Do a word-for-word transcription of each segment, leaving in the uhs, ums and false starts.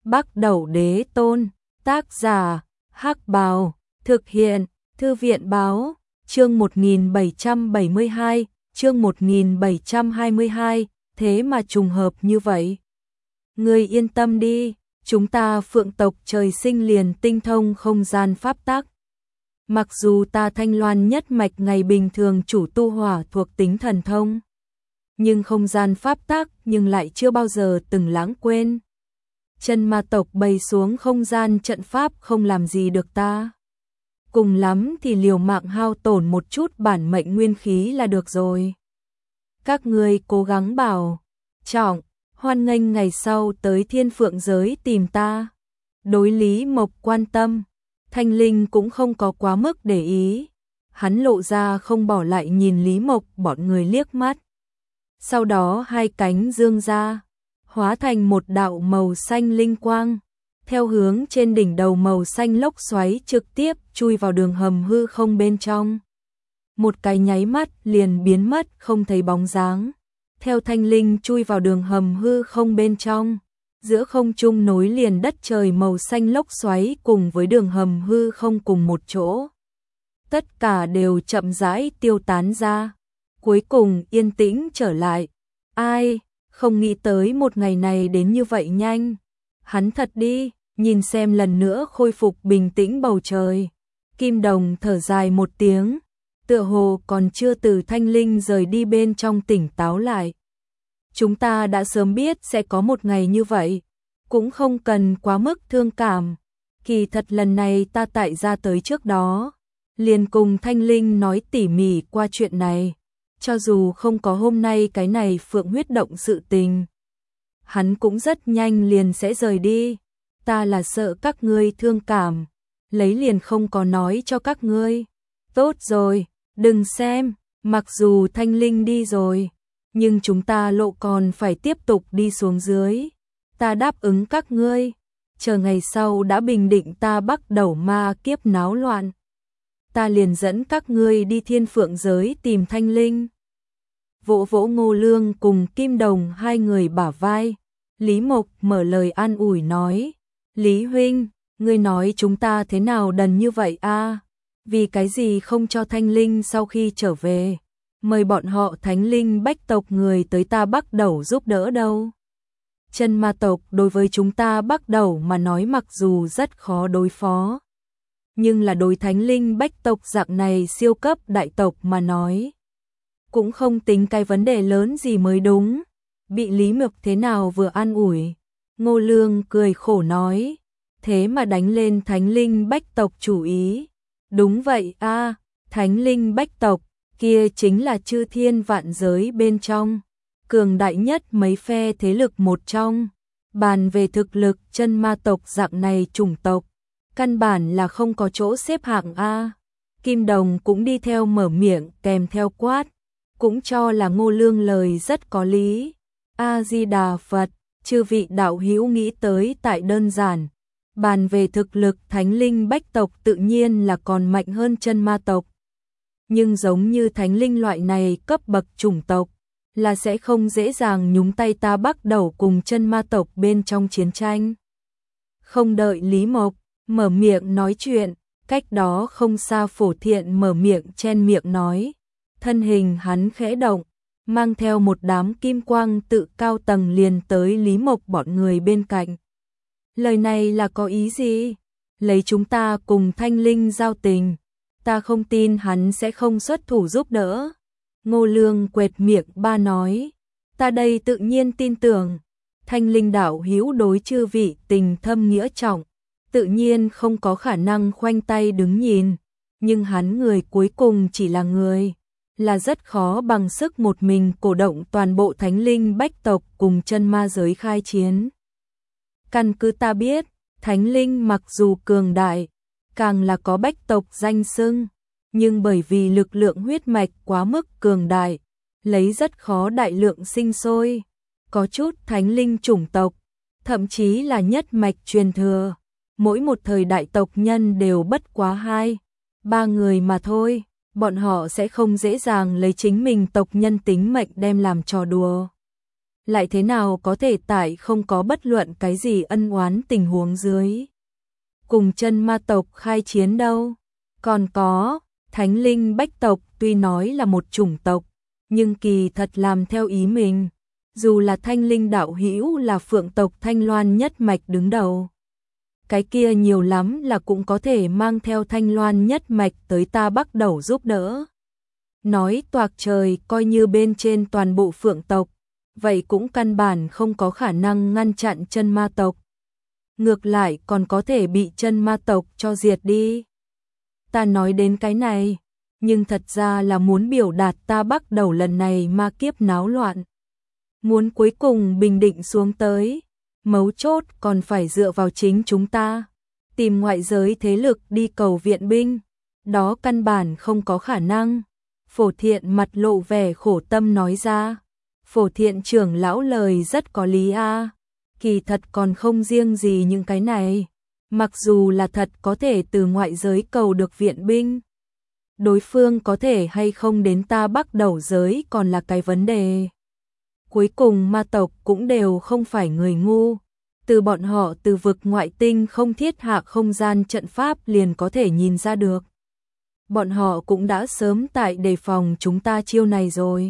Bắc Đẩu Đế Tôn, tác giả, Hắc Bào, thực hiện, Thư viện báo, chương một nghìn bảy trăm bảy mươi hai, chương một nghìn bảy trăm hai mươi hai, thế mà trùng hợp như vậy. Ngươi yên tâm đi, chúng ta Phượng tộc trời sinh liền tinh thông không gian pháp tắc. Mặc dù ta Thanh Loan nhất mạch ngày bình thường chủ tu hỏa thuộc tính thần thông, nhưng không gian pháp tắc nhưng lại chưa bao giờ từng lãng quên. Chân ma tộc bày xuống không gian trận pháp không làm gì được ta. Cùng lắm thì liều mạng hao tổn một chút bản mệnh nguyên khí là được rồi. Các ngươi cố gắng bảo trọng, hoan nghênh ngày sau tới Thiên Phượng giới tìm ta. Đối Lý Mộc quan tâm, Thanh Linh cũng không có quá mức để ý. Hắn lộ ra không bỏ lại nhìn Lý Mộc bọn người liếc mắt. Sau đó hai cánh dương ra, hóa thành một đạo màu xanh linh quang, theo hướng trên đỉnh đầu màu xanh lốc xoáy trực tiếp chui vào đường hầm hư không bên trong. Một cái nháy mắt liền biến mất không thấy bóng dáng. Theo Thanh Linh chui vào đường hầm hư không bên trong, giữa không trung nối liền đất trời màu xanh lốc xoáy cùng với đường hầm hư không cùng một chỗ. Tất cả đều chậm rãi tiêu tán ra, cuối cùng yên tĩnh trở lại. Ai, không nghĩ tới một ngày này đến như vậy nhanh. Hắn thật đi, nhìn xem lần nữa khôi phục bình tĩnh bầu trời. Kim Đồng thở dài một tiếng, tựa hồ còn chưa từ Thanh Linh rời đi bên trong tỉnh táo lại. Chúng ta đã sớm biết sẽ có một ngày như vậy, cũng không cần quá mức thương cảm. Kỳ thật lần này ta tại ra tới trước đó, liền cùng Thanh Linh nói tỉ mỉ qua chuyện này. Cho dù không có hôm nay cái này phượng huyết động sự tình, hắn cũng rất nhanh liền sẽ rời đi. Ta là sợ các ngươi thương cảm, lấy liền không có nói cho các ngươi. Tốt rồi, đừng xem, mặc dù Thanh Linh đi rồi, nhưng chúng ta lộ còn phải tiếp tục đi xuống dưới. Ta đáp ứng các ngươi, chờ ngày sau đã bình định ta bắt đầu ma kiếp náo loạn, ta liền dẫn các ngươi đi Thiên Phượng giới tìm Thanh Linh. Vỗ vỗ Ngô Lương cùng Kim Đồng hai người bả vai, Lý Mộc mở lời an ủi nói, Lý huynh, ngươi nói chúng ta thế nào đần như vậy a? Vì cái gì không cho Thanh Linh sau khi trở về, mời bọn họ Thánh Linh Bách tộc người tới ta Bắc Đẩu giúp đỡ đâu? Chân ma tộc đối với chúng ta Bắc Đẩu mà nói mặc dù rất khó đối phó, nhưng là đối Thánh Linh Bách tộc dạng này siêu cấp đại tộc mà nói, cũng không tính cái vấn đề lớn gì mới đúng. Bị Lý Mộc thế nào vừa an ủi, Ngô Lương cười khổ nói, thế mà đánh lên Thánh Linh Bách tộc chủ ý. Đúng vậy a, Thánh Linh Bách tộc kia chính là chư thiên vạn giới bên trong cường đại nhất mấy phe thế lực một trong. Bàn về thực lực, chân ma tộc dạng này chủng tộc căn bản là không có chỗ xếp hạng a. Kim Đồng cũng đi theo mở miệng kèm theo quát, cũng cho là Ngô Lương lời rất có lý. A Di Đà Phật, chư vị đạo hữu nghĩ tới tại đơn giản. Bàn về thực lực, Thánh Linh Bách tộc tự nhiên là còn mạnh hơn chân ma tộc. Nhưng giống như Thánh Linh loại này cấp bậc chủng tộc, là sẽ không dễ dàng nhúng tay ta Bắc Đẩu cùng chân ma tộc bên trong chiến tranh. Không đợi Lý Mộc mở miệng nói chuyện, cách đó không xa Phổ Thiện mở miệng chen miệng nói. Thân hình hắn khẽ động, mang theo một đám kim quang tự cao tầng liền tới Lý Mộc bọn người bên cạnh. Lời này là có ý gì? Lấy chúng ta cùng Thanh Linh giao tình, ta không tin hắn sẽ không xuất thủ giúp đỡ. Ngô Lương quệt miệng ba nói, ta đây tự nhiên tin tưởng. Thanh Linh đạo hữu đối chư vị tình thâm nghĩa trọng, tự nhiên không có khả năng khoanh tay đứng nhìn. Nhưng hắn người cuối cùng chỉ là người, là rất khó bằng sức một mình cổ động toàn bộ Thánh Linh Bách tộc cùng chân ma giới khai chiến. Căn cứ ta biết, Thánh Linh mặc dù cường đại, càng là có Bách tộc danh xưng, nhưng bởi vì lực lượng huyết mạch quá mức cường đại, lấy rất khó đại lượng sinh sôi. Có chút Thánh Linh chủng tộc, thậm chí là nhất mạch truyền thừa, mỗi một thời đại tộc nhân đều bất quá hai, ba người mà thôi. Bọn họ sẽ không dễ dàng lấy chính mình tộc nhân tính mệnh đem làm trò đùa. lại thế nào có thể tại không có bất luận cái gì ân oán tình huống dưới cùng chân ma tộc khai chiến đâu. Còn có, Thánh linh bách tộc tuy nói là một chủng tộc, nhưng kỳ thật làm theo ý mình, dù là Thanh linh đạo hữu là phượng tộc Thanh Loan nhất mạch đứng đầu. Cái kia nhiều lắm là cũng có thể mang theo Thanh Loan nhất mạch tới ta Bắc Đẩu giúp đỡ. Nói toạc trời coi như bên trên toàn bộ phượng tộc, vậy cũng căn bản không có khả năng ngăn chặn chân ma tộc. Ngược lại còn có thể bị chân ma tộc cho diệt đi. Ta nói đến cái này, nhưng thật ra là muốn biểu đạt ta Bắc Đẩu lần này ma kiếp náo loạn. Muốn cuối cùng bình định xuống tới, mấu chốt còn phải dựa vào chính chúng ta. Tìm ngoại giới thế lực đi cầu viện binh, đó căn bản không có khả năng. Phổ Thiện mặt lộ vẻ khổ tâm nói ra. Phổ Thiện trưởng lão lời rất có lý a. Kỳ thật còn không riêng gì những cái này. Mặc dù là thật có thể từ ngoại giới cầu được viện binh, đối phương có thể hay không đến ta Bắc Đẩu giới còn là cái vấn đề. Cuối cùng ma tộc cũng đều không phải người ngu. Từ bọn họ từ vực ngoại tinh không thiết hạ không gian trận pháp liền có thể nhìn ra được. Bọn họ cũng đã sớm tại đề phòng chúng ta chiêu này rồi.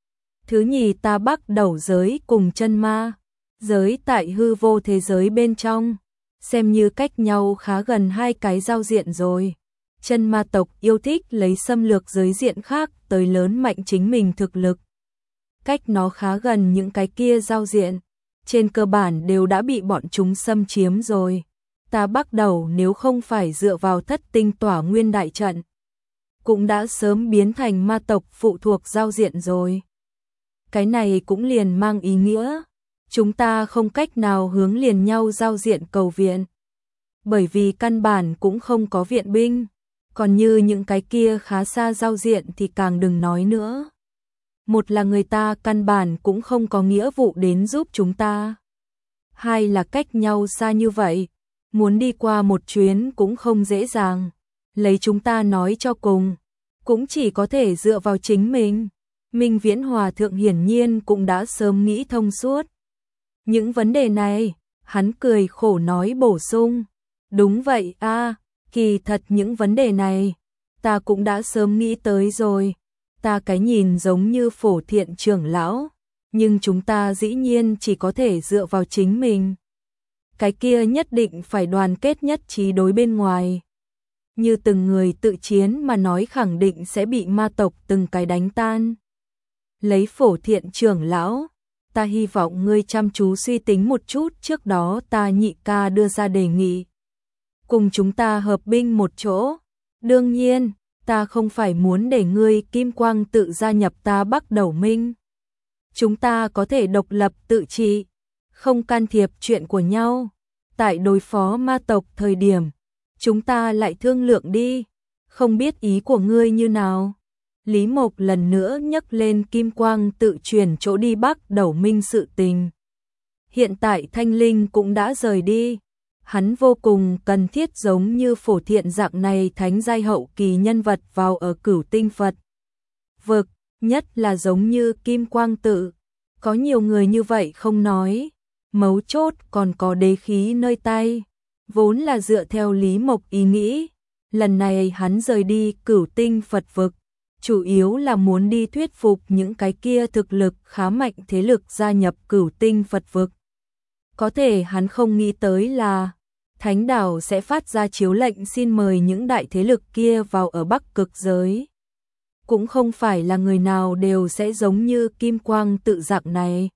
Thứ nhì, ta Bắc Đẩu giới cùng chân ma giới tại hư vô thế giới bên trong, xem như cách nhau khá gần hai cái giao diện rồi. Chân ma tộc yêu thích lấy xâm lược giới diện khác tới lớn mạnh chính mình thực lực. Cách nó khá gần những cái kia giao diện, trên cơ bản đều đã bị bọn chúng xâm chiếm rồi. Ta Bắc Đẩu nếu không phải dựa vào thất tinh tỏa nguyên đại trận, cũng đã sớm biến thành ma tộc phụ thuộc giao diện rồi. Cái này cũng liền mang ý nghĩa, chúng ta không cách nào hướng liền nhau giao diện cầu viện. Bởi vì căn bản cũng không có viện binh, còn như những cái kia khá xa giao diện thì càng đừng nói nữa. Một là người ta căn bản cũng không có nghĩa vụ đến giúp chúng ta. Hai là cách nhau xa như vậy, muốn đi qua một chuyến cũng không dễ dàng. Lấy chúng ta nói cho cùng, cũng chỉ có thể dựa vào chính mình. Minh Viễn Hòa thượng hiển nhiên cũng đã sớm nghĩ thông suốt những vấn đề này, hắn cười khổ nói bổ sung. Đúng vậy a, kỳ thật những vấn đề này, ta cũng đã sớm nghĩ tới rồi. Ta cái nhìn giống như Phổ Thiện trưởng lão, nhưng chúng ta dĩ nhiên chỉ có thể dựa vào chính mình. Cái kia nhất định phải đoàn kết nhất trí đối bên ngoài. Như từng người tự chiến mà nói khẳng định sẽ bị ma tộc từng cái đánh tan. Lấy Phổ Thiện trưởng lão, ta hy vọng ngươi chăm chú suy tính một chút, trước đó ta nhị ca đưa ra đề nghị. Cùng chúng ta hợp binh một chỗ. Đương nhiên, ta không phải muốn để ngươi Kim Quang tự gia nhập ta Bắc Đẩu Minh. Chúng ta có thể độc lập tự trị, không can thiệp chuyện của nhau. Tại đối phó ma tộc thời điểm, chúng ta lại thương lượng đi, không biết ý của ngươi như nào. Lý Mộc lần nữa nhắc lên Kim Quang tự chuyển chỗ đi Bắc Đẩu Minh sự tình. Hiện tại Thanh Linh cũng đã rời đi, hắn vô cùng cần thiết giống như Phổ Thiện dạng này thánh giai hậu kỳ nhân vật vào ở Cửu Tinh Phật vực, nhất là giống như Kim Quang tự. Có nhiều người như vậy không nói, mấu chốt còn có đế khí nơi tay. Vốn là dựa theo Lý Mộc ý nghĩ, lần này hắn rời đi Cửu Tinh Phật vực, chủ yếu là muốn đi thuyết phục những cái kia thực lực khá mạnh thế lực gia nhập Cửu Tinh Phật vực. Có thể hắn không nghĩ tới là Thánh đảo sẽ phát ra chiếu lệnh xin mời những đại thế lực kia vào ở Bắc Cực giới. Cũng không phải là người nào đều sẽ giống như Kim Quang tự dạng này.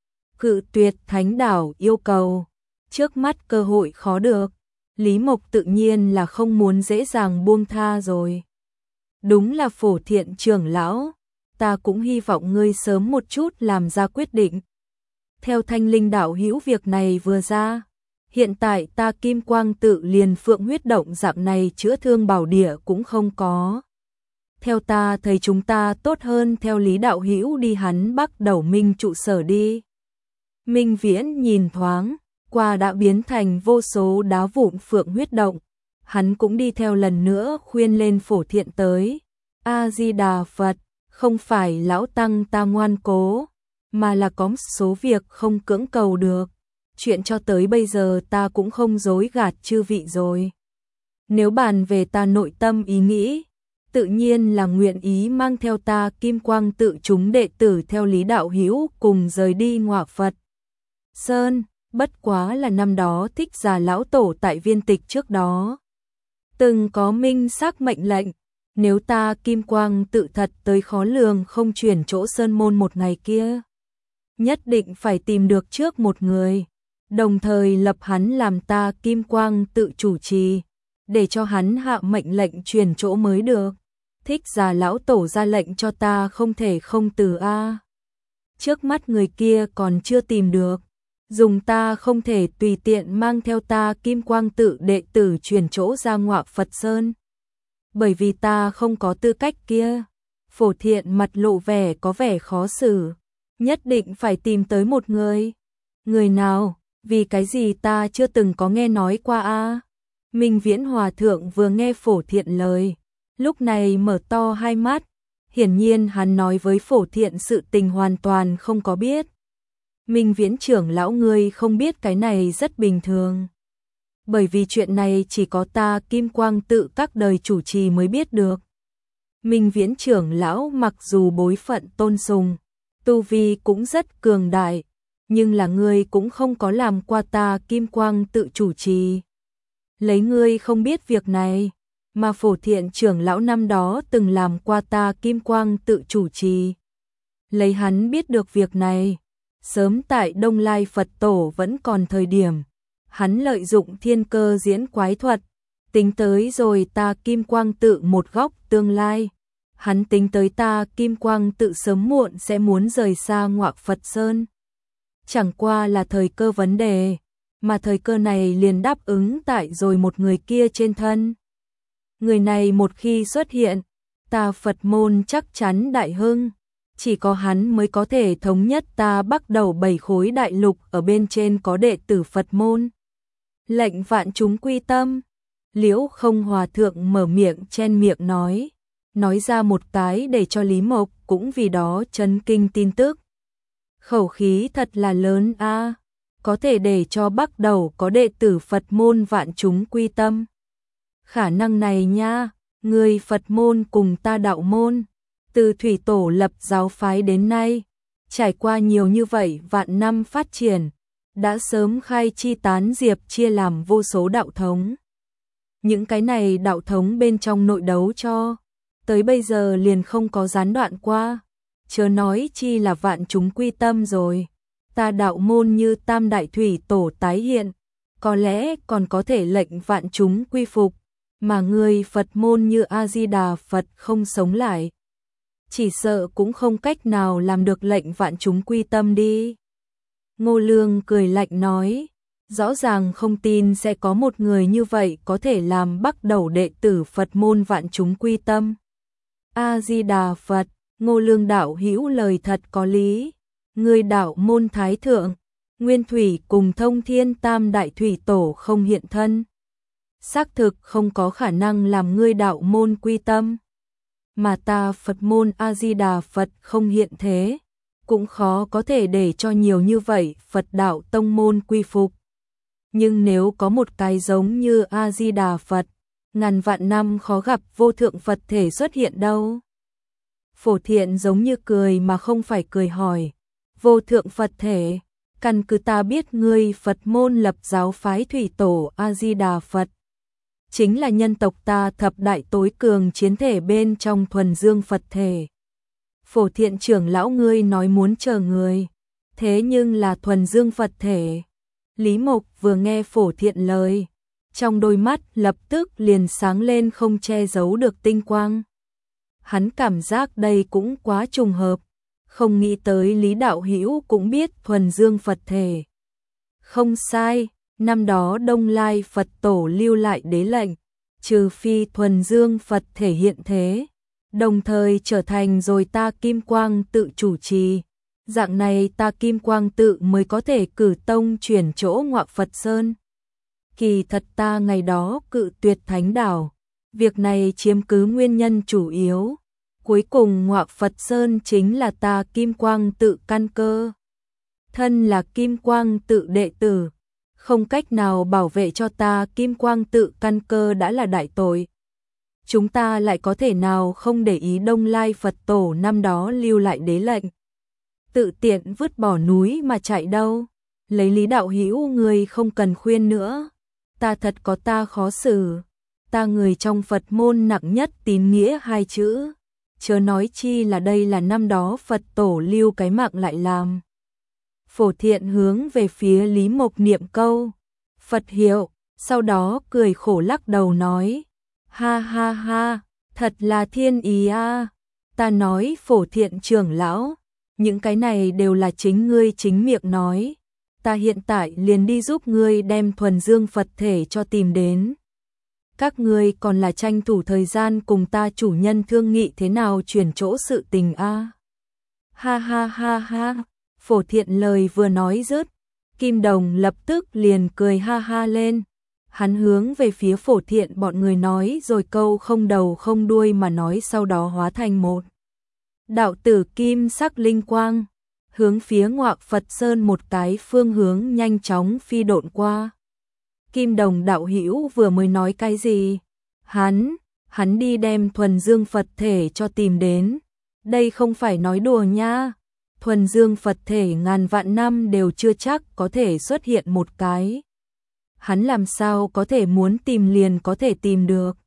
Cự tuyệt Thánh đảo yêu cầu, trước mắt cơ hội khó được, Lý Mộc tự nhiên là không muốn dễ dàng buông tha rồi. Đúng là Phổ Thiện trưởng lão, ta cũng hy vọng ngươi sớm một chút làm ra quyết định. Theo Thanh Linh đạo hữu việc này vừa ra, hiện tại ta Kim Quang tự liền phượng huyết động dạng này chữa thương bảo địa cũng không có. Theo ta thấy chúng ta tốt hơn theo Lý đạo hữu đi hắn Bắc Đẩu Minh trụ sở đi. Minh Viễn nhìn thoáng qua đã biến thành vô số đá vụn phượng huyết động, hắn cũng đi theo lần nữa khuyên lên Phổ Thiện tới. A Di Đà Phật, không phải lão tăng ta ngoan cố, mà là có số việc không cưỡng cầu được. Chuyện cho tới bây giờ ta cũng không dối gạt chư vị rồi. Nếu bàn về ta nội tâm ý nghĩ, tự nhiên là nguyện ý mang theo ta Kim Quang tự chúng đệ tử theo Lý đạo hữu cùng rời đi Ngọa Phật Sơn, bất quá là năm đó Thích Giả lão tổ tại viên tịch trước đó từng có minh xác mệnh lệnh, nếu ta Kim Quang tự thật tới khó lường không chuyển chỗ sơn môn một ngày kia, nhất định phải tìm được trước một người, đồng thời lập hắn làm ta Kim Quang tự chủ trì, để cho hắn hạ mệnh lệnh chuyển chỗ mới được. Thích Giả lão tổ ra lệnh cho ta không thể không từ a. Trước mắt người kia còn chưa tìm được, dùng ta không thể tùy tiện mang theo ta Kim Quang tự đệ tử chuyển chỗ ra Ngọa Phật Sơn. Bởi vì ta không có tư cách kia. Phổ Thiện mặt lộ vẻ có vẻ khó xử, nhất định phải tìm tới một người. Người nào? Vì cái gì ta chưa từng có nghe nói qua a? Minh Viễn Hòa thượng vừa nghe Phổ Thiện lời, lúc này mở to hai mắt, hiển nhiên hắn nói với Phổ Thiện sự tình hoàn toàn không có biết. Minh Viễn trưởng lão ngươi không biết cái này rất bình thường. Bởi vì chuyện này chỉ có ta Kim Quang tự các đời chủ trì mới biết được. Minh Viễn trưởng lão mặc dù bối phận tôn sùng, tu vi cũng rất cường đại, nhưng là ngươi cũng không có làm qua ta Kim Quang tự chủ trì. Lấy ngươi không biết việc này, mà Phổ Thiện trưởng lão năm đó từng làm qua ta Kim Quang tự chủ trì. Lấy hắn biết được việc này, sớm tại Đông Lai Phật Tổ vẫn còn thời điểm, hắn lợi dụng thiên cơ diễn quái thuật, tính tới rồi ta Kim Quang tự một góc tương lai. Hắn tính tới ta Kim Quang tự sớm muộn sẽ muốn rời xa Ngọa Phật Sơn. Chẳng qua là thời cơ vấn đề, mà thời cơ này liền đáp ứng tại rồi một người kia trên thân. Người này một khi xuất hiện, ta Phật môn chắc chắn đại hưng, chỉ có hắn mới có thể thống nhất ta bắt đầu bảy khối đại lục ở bên trên có đệ tử Phật môn. Lệnh vạn chúng quy tâm, Liễu Không Hòa thượng mở miệng chen miệng nói, nói ra một cái để cho Lý Mộc cũng vì đó chấn kinh tin tức. Khẩu khí thật là lớn a, có thể để cho bắt đầu có đệ tử Phật môn vạn chúng quy tâm. Khả năng này nha, người Phật môn cùng ta đạo môn, từ thủy tổ lập giáo phái đến nay, trải qua nhiều như vậy vạn năm phát triển, đã sớm khai chi tán diệp chia làm vô số đạo thống. Những cái này đạo thống bên trong nội đấu cho, tới bây giờ liền không có gián đoạn qua, chớ nói chi là vạn chúng quy tâm rồi. Ta đạo môn như Tam Đại Thủy Tổ tái hiện, có lẽ còn có thể lệnh vạn chúng quy phục, mà người Phật môn như A-di-đà Phật không sống lại, chỉ sợ cũng không cách nào làm được lệnh vạn chúng quy tâm đi. Ngô Lương cười lạnh nói, rõ ràng không tin sẽ có một người như vậy có thể làm bắt đầu đệ tử Phật môn vạn chúng quy tâm. A-di-đà Phật, Ngô Lương đạo hữu lời thật có lý. Người đạo môn thái thượng, Nguyên Thủy cùng Thông Thiên Tam Đại Thủy Tổ không hiện thân, xác thực không có khả năng làm ngươi đạo môn quy tâm. Mà ta Phật môn A-di-đà Phật không hiện thế, cũng khó có thể để cho nhiều như vậy Phật đạo tông môn quy phục. Nhưng nếu có một cái giống như A-di-đà Phật, ngàn vạn năm khó gặp vô thượng Phật thể xuất hiện đâu. Phổ Thiện giống như cười mà không phải cười hỏi, vô thượng Phật thể, căn cứ ta biết ngươi Phật môn lập giáo phái thủy tổ A-di-đà Phật, chính là nhân tộc ta thập đại tối cường chiến thể bên trong thuần dương Phật thể. Phổ Thiện trưởng lão ngươi nói muốn chờ người, thế nhưng là thuần dương Phật thể. Lý Mộc vừa nghe Phổ Thiện lời, trong đôi mắt lập tức liền sáng lên không che giấu được tinh quang. Hắn cảm giác đây cũng quá trùng hợp, không nghĩ tới Lý đạo hữu cũng biết thuần dương Phật thể. Không sai, năm đó Đông Lai Phật Tổ lưu lại đế lệnh, trừ phi thuần dương Phật thể hiện thế, đồng thời trở thành rồi ta Kim Quang tự chủ trì, dạng này ta Kim Quang tự mới có thể cử tông chuyển chỗ Ngọa Phật Sơn. Kỳ thật ta ngày đó cự tuyệt thánh đảo, việc này chiếm cứ nguyên nhân chủ yếu, Cuối cùng Ngọa Phật Sơn chính là ta Kim Quang Tự căn cơ. Thân là Kim Quang Tự đệ tử, không cách nào bảo vệ cho ta Kim Quang Tự căn cơ đã là đại tội. Chúng ta lại có thể nào không để ý Đông Lai Phật Tổ năm đó lưu lại đế lệnh. Tự tiện vứt bỏ núi mà chạy đâu. Lấy Lý đạo hữu người không cần khuyên nữa. Ta thật có ta khó xử. Ta người trong Phật môn nặng nhất tín nghĩa hai chữ. Chớ nói chi là đây là năm đó Phật Tổ lưu cái mạng lại làm. Phổ Thiện hướng về phía Lý Mộc niệm câu Phật hiệu, sau đó cười khổ lắc đầu nói, ha ha ha, thật là thiên ý a. À. Ta nói Phổ Thiện trưởng lão, những cái này đều là chính ngươi chính miệng nói. Ta hiện tại liền đi giúp ngươi đem thuần dương Phật thể cho tìm đến. Các ngươi còn là tranh thủ thời gian cùng ta chủ nhân thương nghị thế nào chuyển chỗ sự tình a. À. Ha ha ha ha. Phổ Thiện lời vừa nói dứt, Kim Đồng lập tức liền cười ha ha lên. Hắn hướng về phía Phổ Thiện bọn người nói rồi câu không đầu không đuôi mà nói, sau đó hóa thành một đạo tử kim sắc linh quang, hướng phía Ngọa Phật Sơn một cái phương hướng nhanh chóng phi độn qua. Kim Đồng đạo hữu vừa mới nói cái gì? Hắn, hắn đi đem thuần dương Phật thể cho tìm đến. Đây không phải nói đùa nha. Thuần dương Phật thể ngàn vạn năm đều chưa chắc có thể xuất hiện một cái. Hắn làm sao có thể muốn tìm liền có thể tìm được.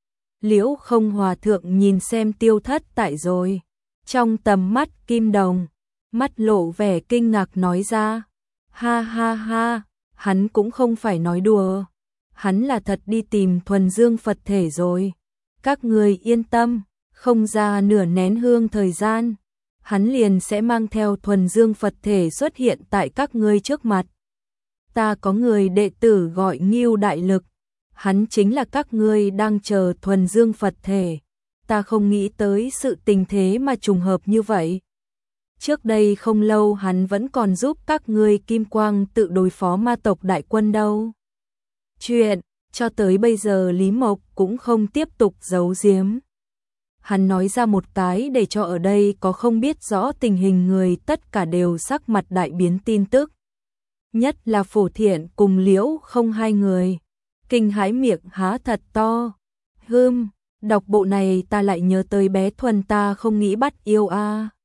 Liễu Không Hòa thượng nhìn xem Tiêu Thất Tại rồi. Trong tầm mắt Kim Đồng, mắt lộ vẻ kinh ngạc nói ra. Ha ha ha, hắn cũng không phải nói đùa. Hắn là thật đi tìm thuần dương Phật thể rồi. Các người yên tâm, không ra nửa nén hương thời gian. Hắn liền sẽ mang theo thuần dương Phật thể xuất hiện tại các ngươi trước mặt. Ta có người đệ tử gọi Ngưu Đại Lực, hắn chính là các ngươi đang chờ thuần dương Phật thể. Ta không nghĩ tới sự tình thế mà trùng hợp như vậy. Trước đây không lâu hắn vẫn còn giúp các ngươi Kim Quang Tự đối phó ma tộc đại quân đâu. Chuyện cho tới bây giờ Lý Mộc cũng không tiếp tục giấu giếm. Hắn nói ra một cái để cho ở đây có không biết rõ tình hình người tất cả đều sắc mặt đại biến tin tức. Nhất là Phổ Thiện cùng Liễu Không hai người. Kinh hãi miệng há thật to. Hưm, đọc bộ này ta lại nhớ tới bé Thuần ta không nghĩ bắt yêu a. À.